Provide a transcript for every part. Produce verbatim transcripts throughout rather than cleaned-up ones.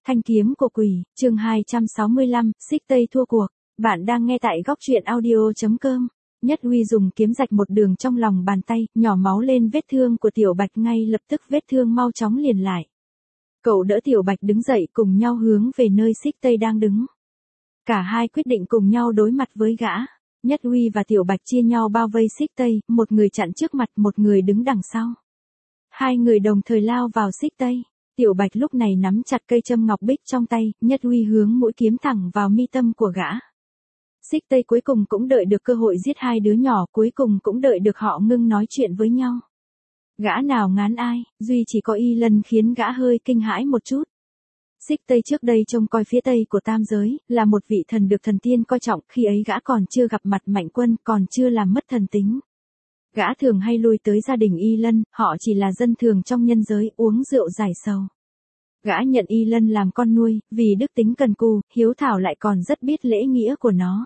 Thanh kiếm của quỷ, chương hai trăm sáu mươi lăm, xích tây thua cuộc. Bạn đang nghe tại góc truyện audio chấm com. Nhất Huy dùng kiếm rạch một đường trong lòng bàn tay, nhỏ máu lên vết thương của Tiểu Bạch, ngay lập tức vết thương mau chóng liền lại. Cậu đỡ Tiểu Bạch đứng dậy, cùng nhau hướng về nơi xích tây đang đứng. Cả hai quyết định cùng nhau đối mặt với gã. Nhất Huy và Tiểu Bạch chia nhau bao vây xích tây, một người chặn trước mặt, một người đứng đằng sau. Hai người đồng thời lao vào xích tây. Tiểu Bạch lúc này nắm chặt cây châm ngọc bích trong tay, Nhất Huy hướng mũi kiếm thẳng vào mi tâm của gã. Xích tây cuối cùng cũng đợi được cơ hội giết hai đứa nhỏ, cuối cùng cũng đợi được họ ngưng nói chuyện với nhau. Gã nào ngán ai, duy chỉ có Y Lân khiến gã hơi kinh hãi một chút. Xích tây trước đây trông coi phía tây của tam giới, là một vị thần được thần tiên coi trọng, khi ấy gã còn chưa gặp mặt Mạnh Quân, còn chưa làm mất thần tính. Gã thường hay lui tới gia đình Y Lân, họ chỉ là dân thường trong nhân giới, uống rượu giải sầu. Gã nhận Y Lân làm con nuôi, vì đức tính cần cù, hiếu thảo, lại còn rất biết lễ nghĩa của nó.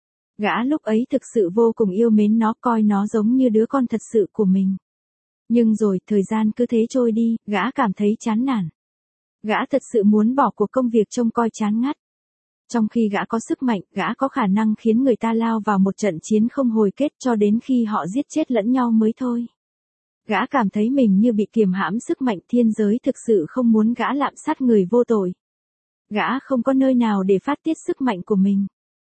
Gã lúc ấy thực sự vô cùng yêu mến nó, coi nó giống như đứa con thật sự của mình. Nhưng rồi, thời gian cứ thế trôi đi, gã cảm thấy chán nản. Gã thật sự muốn bỏ cuộc công việc trông coi chán ngắt. Trong khi gã có sức mạnh, gã có khả năng khiến người ta lao vào một trận chiến không hồi kết cho đến khi họ giết chết lẫn nhau mới thôi. Gã cảm thấy mình như bị kiềm hãm sức mạnh, thiên giới thực sự không muốn gã lạm sát người vô tội. Gã không có nơi nào để phát tiết sức mạnh của mình.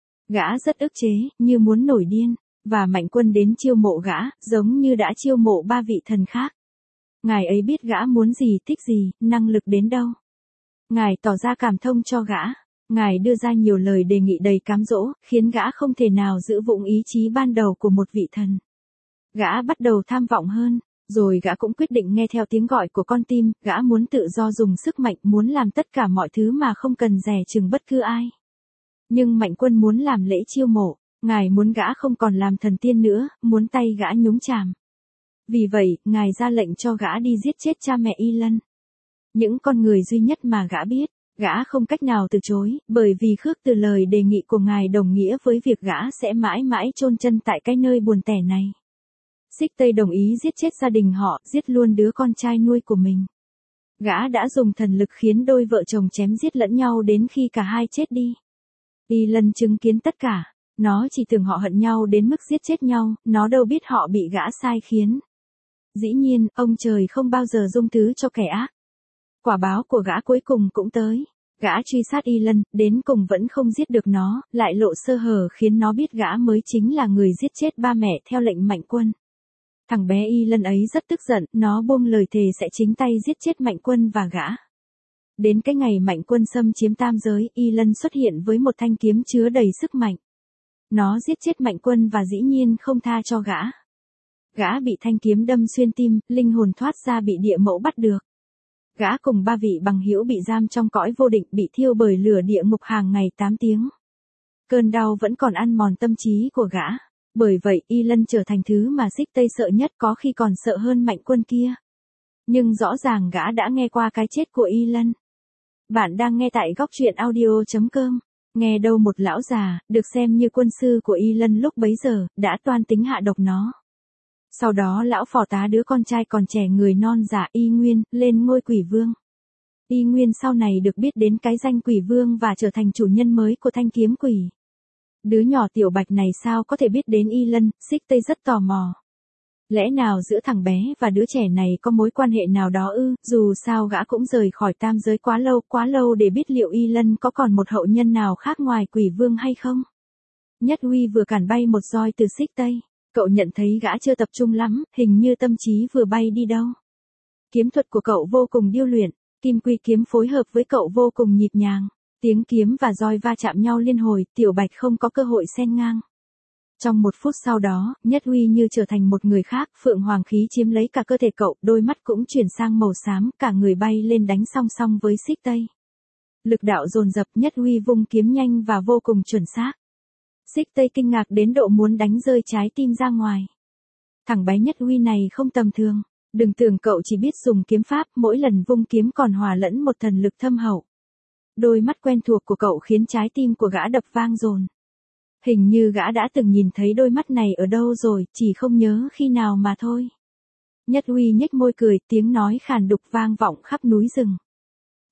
Gã rất ức chế, như muốn nổi điên, và Mạnh Quân đến chiêu mộ gã, giống như đã chiêu mộ ba vị thần khác. Ngài ấy biết gã muốn gì, thích gì, năng lực đến đâu. Ngài tỏ ra cảm thông cho gã. Ngài đưa ra nhiều lời đề nghị đầy cám dỗ, khiến gã không thể nào giữ vững ý chí ban đầu của một vị thần. Gã bắt đầu tham vọng hơn, rồi gã cũng quyết định nghe theo tiếng gọi của con tim, gã muốn tự do dùng sức mạnh, muốn làm tất cả mọi thứ mà không cần dè chừng bất cứ ai. Nhưng Mạnh Quân muốn làm lễ chiêu mộ, ngài muốn gã không còn làm thần tiên nữa, muốn tay gã nhúng chàm. Vì vậy, ngài ra lệnh cho gã đi giết chết cha mẹ Y Lân. Những con người duy nhất mà gã biết. Gã không cách nào từ chối, bởi vì khước từ lời đề nghị của ngài đồng nghĩa với việc gã sẽ mãi mãi chôn chân tại cái nơi buồn tẻ này. Xích Tây đồng ý giết chết gia đình họ, giết luôn đứa con trai nuôi của mình. Gã đã dùng thần lực khiến đôi vợ chồng chém giết lẫn nhau đến khi cả hai chết đi. Y Lân chứng kiến tất cả, nó chỉ tưởng họ hận nhau đến mức giết chết nhau, nó đâu biết họ bị gã sai khiến. Dĩ nhiên, ông trời không bao giờ dung thứ cho kẻ ác. Quả báo của gã cuối cùng cũng tới. Gã truy sát Y Lân, đến cùng vẫn không giết được nó, lại lộ sơ hở khiến nó biết gã mới chính là người giết chết ba mẹ theo lệnh Mạnh Quân. Thằng bé Y Lân ấy rất tức giận, nó buông lời thề sẽ chính tay giết chết Mạnh Quân và gã. Đến cái ngày Mạnh Quân xâm chiếm tam giới, Y Lân xuất hiện với một thanh kiếm chứa đầy sức mạnh. Nó giết chết Mạnh Quân và dĩ nhiên không tha cho gã. Gã bị thanh kiếm đâm xuyên tim, linh hồn thoát ra bị địa mẫu bắt được. Gã cùng ba vị bằng hữu bị giam trong cõi vô định, bị thiêu bởi lửa địa ngục hàng ngày tám tiếng. Cơn đau vẫn còn ăn mòn tâm trí của gã. Bởi vậy, Y Lân trở thành thứ mà Xích Tây sợ nhất, có khi còn sợ hơn Mạnh Quân kia. Nhưng rõ ràng gã đã nghe qua cái chết của Y Lân. Bạn đang nghe tại góc truyện audio chấm com. Nghe đâu một lão già, được xem như quân sư của Y Lân lúc bấy giờ, đã toan tính hạ độc nó. Sau đó lão phò tá đứa con trai còn trẻ người non dạ Y Nguyên, lên ngôi quỷ vương. Y Nguyên sau này được biết đến cái danh quỷ vương và trở thành chủ nhân mới của thanh kiếm quỷ. Đứa nhỏ Tiểu Bạch này sao có thể biết đến Y Lân, Xích Tây rất tò mò. Lẽ nào giữa thằng bé và đứa trẻ này có mối quan hệ nào đó ư, dù sao gã cũng rời khỏi tam giới quá lâu, quá lâu để biết liệu Y Lân có còn một hậu nhân nào khác ngoài quỷ vương hay không. Nhất Huy vừa cản bay một roi từ Xích Tây. Cậu nhận thấy gã chưa tập trung lắm, hình như tâm trí vừa bay đi đâu. Kiếm thuật của cậu vô cùng điêu luyện, kim quy kiếm phối hợp với cậu vô cùng nhịp nhàng. Tiếng kiếm và roi va chạm nhau liên hồi, Tiểu Bạch không có cơ hội xen ngang. Trong một phút sau đó, Nhất Huy như trở thành một người khác, phượng hoàng khí chiếm lấy cả cơ thể cậu, đôi mắt cũng chuyển sang màu xám, cả người bay lên đánh song song với Xích Tây. Lực đạo dồn dập, Nhất Huy vung kiếm nhanh và vô cùng chuẩn xác. Xích Tây kinh ngạc đến độ muốn đánh rơi trái tim ra ngoài. Thằng bé Nhất Huy này không tầm thường. Đừng tưởng cậu chỉ biết dùng kiếm pháp, mỗi lần vung kiếm còn hòa lẫn một thần lực thâm hậu. Đôi mắt quen thuộc của cậu khiến trái tim của gã đập vang dồn. Hình như gã đã từng nhìn thấy đôi mắt này ở đâu rồi, chỉ không nhớ khi nào mà thôi. Nhất Huy nhếch môi cười, tiếng nói khàn đục vang vọng khắp núi rừng.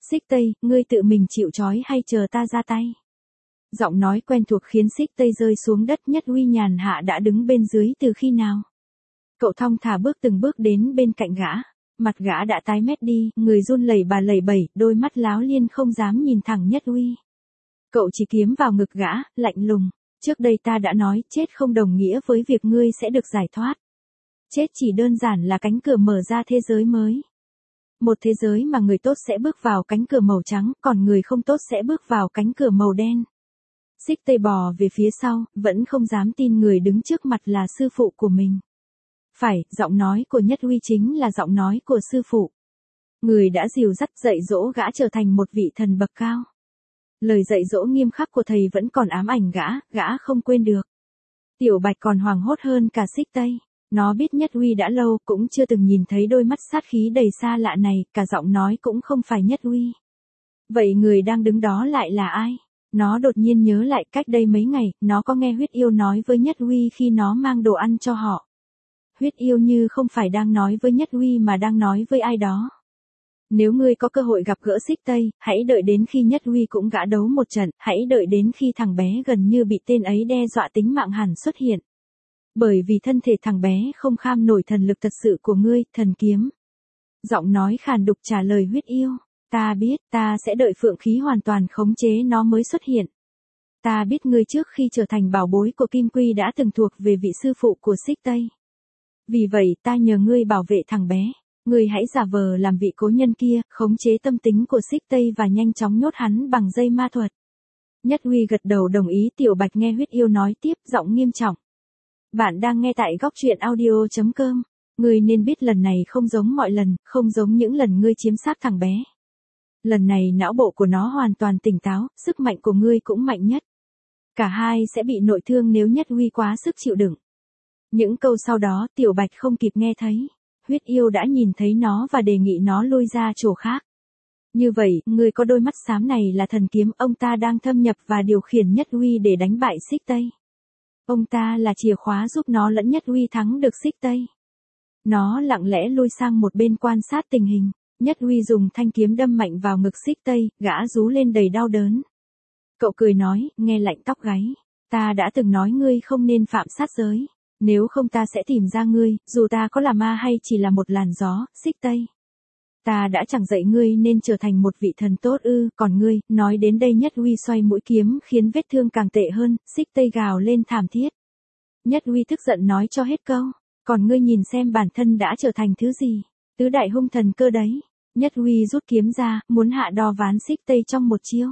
Xích Tây, ngươi tự mình chịu trói hay chờ ta ra tay? Giọng nói quen thuộc khiến Xích Tây rơi xuống đất. Nhất Huy nhàn hạ đã đứng bên dưới từ khi nào? Cậu thong thả bước từng bước đến bên cạnh gã. Mặt gã đã tái mét đi, người run lẩy bà lẩy bẩy, đôi mắt láo liên không dám nhìn thẳng Nhất Huy. Cậu chỉ kiếm vào ngực gã, lạnh lùng. Trước đây ta đã nói, chết không đồng nghĩa với việc ngươi sẽ được giải thoát. Chết chỉ đơn giản là cánh cửa mở ra thế giới mới. Một thế giới mà người tốt sẽ bước vào cánh cửa màu trắng, còn người không tốt sẽ bước vào cánh cửa màu đen. Xích Tây bò về phía sau, vẫn không dám tin người đứng trước mặt là sư phụ của mình. Phải, giọng nói của Nhất Huy chính là giọng nói của sư phụ. Người đã dìu dắt dạy dỗ gã trở thành một vị thần bậc cao. Lời dạy dỗ nghiêm khắc của thầy vẫn còn ám ảnh gã, gã không quên được. Tiểu Bạch còn hoảng hốt hơn cả Xích Tây. Nó biết Nhất Huy đã lâu cũng chưa từng nhìn thấy đôi mắt sát khí đầy xa lạ này, cả giọng nói cũng không phải Nhất Huy. Vậy người đang đứng đó lại là ai? Nó đột nhiên nhớ lại cách đây mấy ngày, nó có nghe Huyết Yêu nói với Nhất Huy khi nó mang đồ ăn cho họ. Huyết Yêu như không phải đang nói với Nhất Huy mà đang nói với ai đó. Nếu ngươi có cơ hội gặp gỡ Xích Tây, hãy đợi đến khi Nhất Huy cũng gã đấu một trận, hãy đợi đến khi thằng bé gần như bị tên ấy đe dọa tính mạng hẳn xuất hiện. Bởi vì thân thể thằng bé không kham nổi thần lực thật sự của ngươi, thần kiếm. Giọng nói khàn đục trả lời Huyết Yêu. Ta biết, ta sẽ đợi phượng khí hoàn toàn khống chế nó mới xuất hiện. Ta biết ngươi trước khi trở thành bảo bối của Kim Quy đã từng thuộc về vị sư phụ của Xích Tây. Vì vậy ta nhờ ngươi bảo vệ thằng bé. Ngươi hãy giả vờ làm vị cố nhân kia, khống chế tâm tính của Xích Tây và nhanh chóng nhốt hắn bằng dây ma thuật. Nhất Huy gật đầu đồng ý. Tiểu Bạch nghe Huyết Yêu nói tiếp, giọng nghiêm trọng. Bạn đang nghe tại góc truyện audio chấm com. Ngươi nên biết lần này không giống mọi lần, không giống những lần ngươi chiếm xác thằng bé. Lần này não bộ của nó hoàn toàn tỉnh táo, sức mạnh của ngươi cũng mạnh nhất. Cả hai sẽ bị nội thương nếu Nhất Huy quá sức chịu đựng. Những câu sau đó Tiểu Bạch không kịp nghe thấy. Huyết Yêu đã nhìn thấy nó và đề nghị nó lui ra chỗ khác. Như vậy, người có đôi mắt xám này là thần kiếm, ông ta đang thâm nhập và điều khiển Nhất Huy để đánh bại Xích Tây. Ông ta là chìa khóa giúp nó lẫn Nhất Huy thắng được Xích Tây. Nó lặng lẽ lui sang một bên quan sát tình hình. Nhất Huy dùng thanh kiếm đâm mạnh vào ngực Xích Tây, gã rú lên đầy đau đớn. Cậu cười nói, nghe lạnh tóc gáy. Ta đã từng nói ngươi không nên phạm sát giới. Nếu không ta sẽ tìm ra ngươi, dù ta có là ma hay chỉ là một làn gió, Xích Tây. Ta đã chẳng dạy ngươi nên trở thành một vị thần tốt ư, còn ngươi, nói đến đây Nhất Huy xoay mũi kiếm khiến vết thương càng tệ hơn, Xích Tây gào lên thảm thiết. Nhất Huy tức giận nói cho hết câu, còn ngươi nhìn xem bản thân đã trở thành thứ gì, tứ đại hung thần cơ đấy. Nhất Huy rút kiếm ra, muốn hạ đo ván Xích Tây trong một chiêu.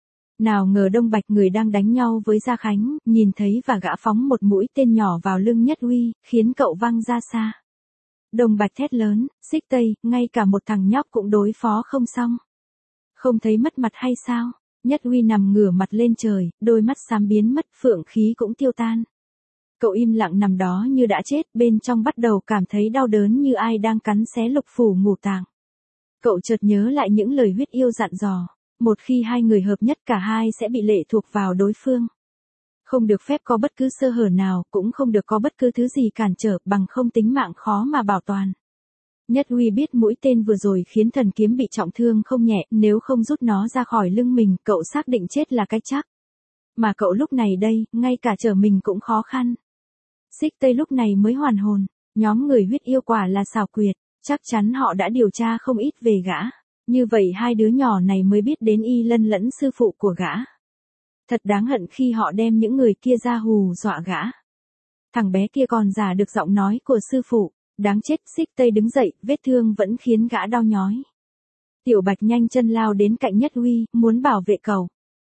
Nào ngờ Đông Bạch người đang đánh nhau với Gia Khánh, nhìn thấy và gã phóng một mũi tên nhỏ vào lưng Nhất Huy, khiến cậu văng ra xa. Đông Bạch thét lớn, Xích Tây, ngay cả một thằng nhóc cũng đối phó không xong. Không thấy mất mặt hay sao? Nhất Huy nằm ngửa mặt lên trời, đôi mắt xám biến mất, phượng khí cũng tiêu tan. Cậu im lặng nằm đó như đã chết, bên trong bắt đầu cảm thấy đau đớn như ai đang cắn xé lục phủ ngũ tạng. Cậu chợt nhớ lại những lời Huyết Yêu dặn dò. Một khi hai người hợp nhất cả hai sẽ bị lệ thuộc vào đối phương. Không được phép có bất cứ sơ hở nào, cũng không được có bất cứ thứ gì cản trở, bằng không tính mạng khó mà bảo toàn. Nhất Huy biết mũi tên vừa rồi khiến thần kiếm bị trọng thương không nhẹ, nếu không rút nó ra khỏi lưng mình, cậu xác định chết là cái chắc. Mà cậu lúc này đây, ngay cả trở mình cũng khó khăn. Xích Tây lúc này mới hoàn hồn, nhóm người Huyết Yêu quả là xảo quyệt, chắc chắn họ đã điều tra không ít về gã. Như vậy hai đứa nhỏ này mới biết đến Y Lân lẫn sư phụ của gã. Thật đáng hận khi họ đem những người kia ra hù dọa gã. Thằng bé kia còn giả được giọng nói của sư phụ, đáng chết. Xích Tây đứng dậy, vết thương vẫn khiến gã đau nhói. Tiểu Bạch nhanh chân lao đến cạnh Nhất Huy, muốn bảo vệ cậu.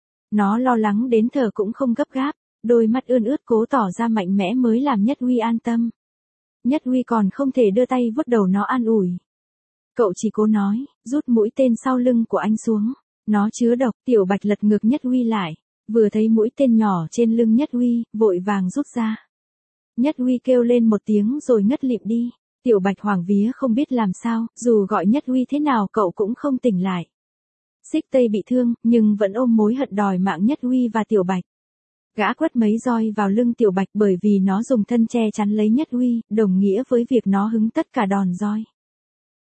Nó lo lắng đến thở cũng không gấp gáp, đôi mắt ươn ướt cố tỏ ra mạnh mẽ mới làm Nhất Huy an tâm. Nhất Huy còn không thể đưa tay vuốt đầu nó an ủi. Cậu chỉ cố nói, rút mũi tên sau lưng của anh xuống. Nó chứa độc. Tiểu Bạch lật ngược Nhất Huy lại. Vừa thấy mũi tên nhỏ trên lưng Nhất Huy, vội vàng rút ra. Nhất Huy kêu lên một tiếng rồi ngất lịm đi. Tiểu Bạch hoảng vía không biết làm sao, dù gọi Nhất Huy thế nào cậu cũng không tỉnh lại. Xích Tây bị thương, nhưng vẫn ôm mối hận đòi mạng Nhất Huy và Tiểu Bạch. Gã quất mấy roi vào lưng Tiểu Bạch bởi vì nó dùng thân che chắn lấy Nhất Huy, đồng nghĩa với việc nó hứng tất cả đòn roi.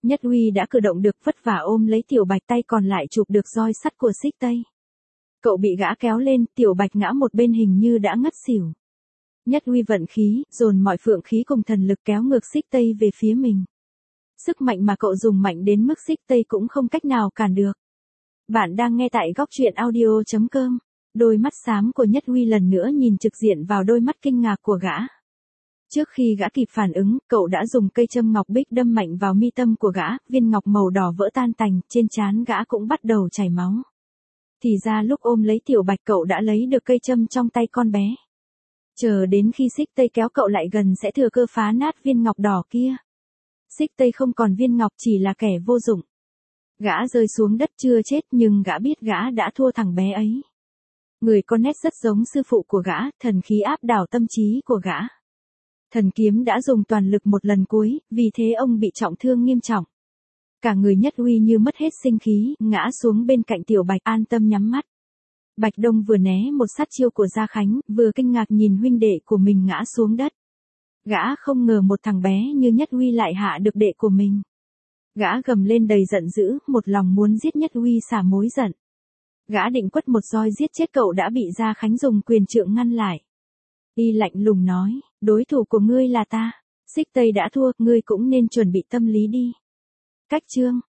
Nhất Huy đã cử động được vất vả ôm lấy Tiểu Bạch, tay còn lại chụp được roi sắt của Xích Tây. Cậu bị gã kéo lên, Tiểu Bạch ngã một bên hình như đã ngất xỉu. Nhất Huy vận khí, dồn mọi phượng khí cùng thần lực kéo ngược Xích Tây về phía mình. Sức mạnh mà cậu dùng mạnh đến mức Xích Tây cũng không cách nào cản được. Bạn đang nghe tại góc truyện audio chấm com. Đôi mắt xám của Nhất Huy lần nữa nhìn trực diện vào đôi mắt kinh ngạc của gã. Trước khi gã kịp phản ứng, cậu đã dùng cây châm ngọc bích đâm mạnh vào mi tâm của gã, viên ngọc màu đỏ vỡ tan tành, trên trán gã cũng bắt đầu chảy máu. Thì ra lúc ôm lấy Tiểu Bạch cậu đã lấy được cây châm trong tay con bé. Chờ đến khi Xích Tây kéo cậu lại gần sẽ thừa cơ phá nát viên ngọc đỏ kia. Xích Tây không còn viên ngọc, chỉ là kẻ vô dụng. Gã rơi xuống đất chưa chết nhưng gã biết gã đã thua thằng bé ấy. Người có nét rất giống sư phụ của gã, thần khí áp đảo tâm trí của gã. Thần kiếm đã dùng toàn lực một lần cuối, vì thế ông bị trọng thương nghiêm trọng. Cả người Nhất Huy như mất hết sinh khí, ngã xuống bên cạnh Tiểu Bạch an tâm nhắm mắt. Bạch Đông vừa né một sát chiêu của Gia Khánh, vừa kinh ngạc nhìn huynh đệ của mình ngã xuống đất. Gã không ngờ một thằng bé như Nhất Huy lại hạ được đệ của mình. Gã gầm lên đầy giận dữ, một lòng muốn giết Nhất Huy xả mối giận. Gã định quất một roi giết chết cậu đã bị Gia Khánh dùng quyền trượng ngăn lại. Y lạnh lùng nói, đối thủ của ngươi là ta. Xích Tây đã thua, ngươi cũng nên chuẩn bị tâm lý đi. Cách chương